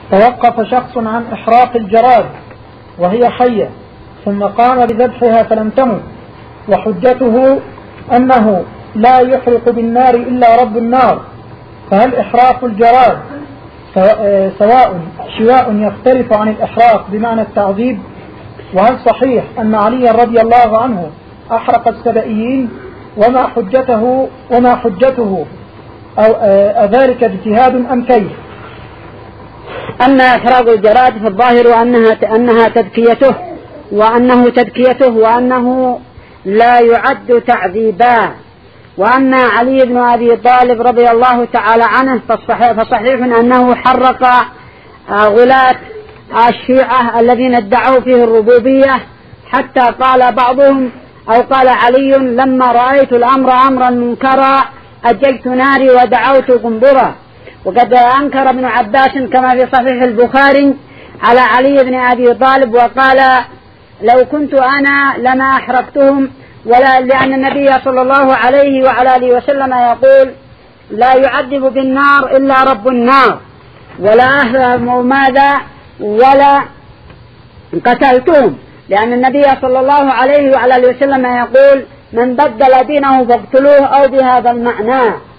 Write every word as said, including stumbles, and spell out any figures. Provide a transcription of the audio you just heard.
توقف شخص عن إحراق الجراد وهي حية ثم قام بذبحها فلم تمت، وحجته أنه لا يحرق بالنار إلا رب النار، فهل إحراق الجراد سواء شواء يختلف عن الإحراق بمعنى التعذيب؟ وهل صحيح أن علي رضي الله عنه أحرق السبائيين؟ وما حجته وما حجته أو أذلك اجتهاد أم كيف؟ أما إحراق الجراد فالظاهر أنها أنها تذكيته وأنه تذكيته وأنه لا يعد تعذيبا. وأما علي بن أبي طالب رضي الله تعالى عنه فصحيح أنه حرق غلاة الشيعة الذين ادعوا فيه الربوبية، حتى قال بعضهم أو قال علي لما رأيت الأمر أمرا منكرا أجلت ناري ودعوت قنبرا. وقد أنكر ابن عباس كما في صحيح البخاري على علي بن أبي طالب وقال لو كنت أنا لما أحرقتهم، ولا لأن النبي صلى الله عليه وعلى آله وسلم يقول لا يعذب بالنار إلا رب النار، ولا أهرم ماذا ولا قتلتهم، لأن النبي صلى الله عليه وعلى آله وسلم يقول من بدل دينه فاقتلوه أو بهذا المعنى.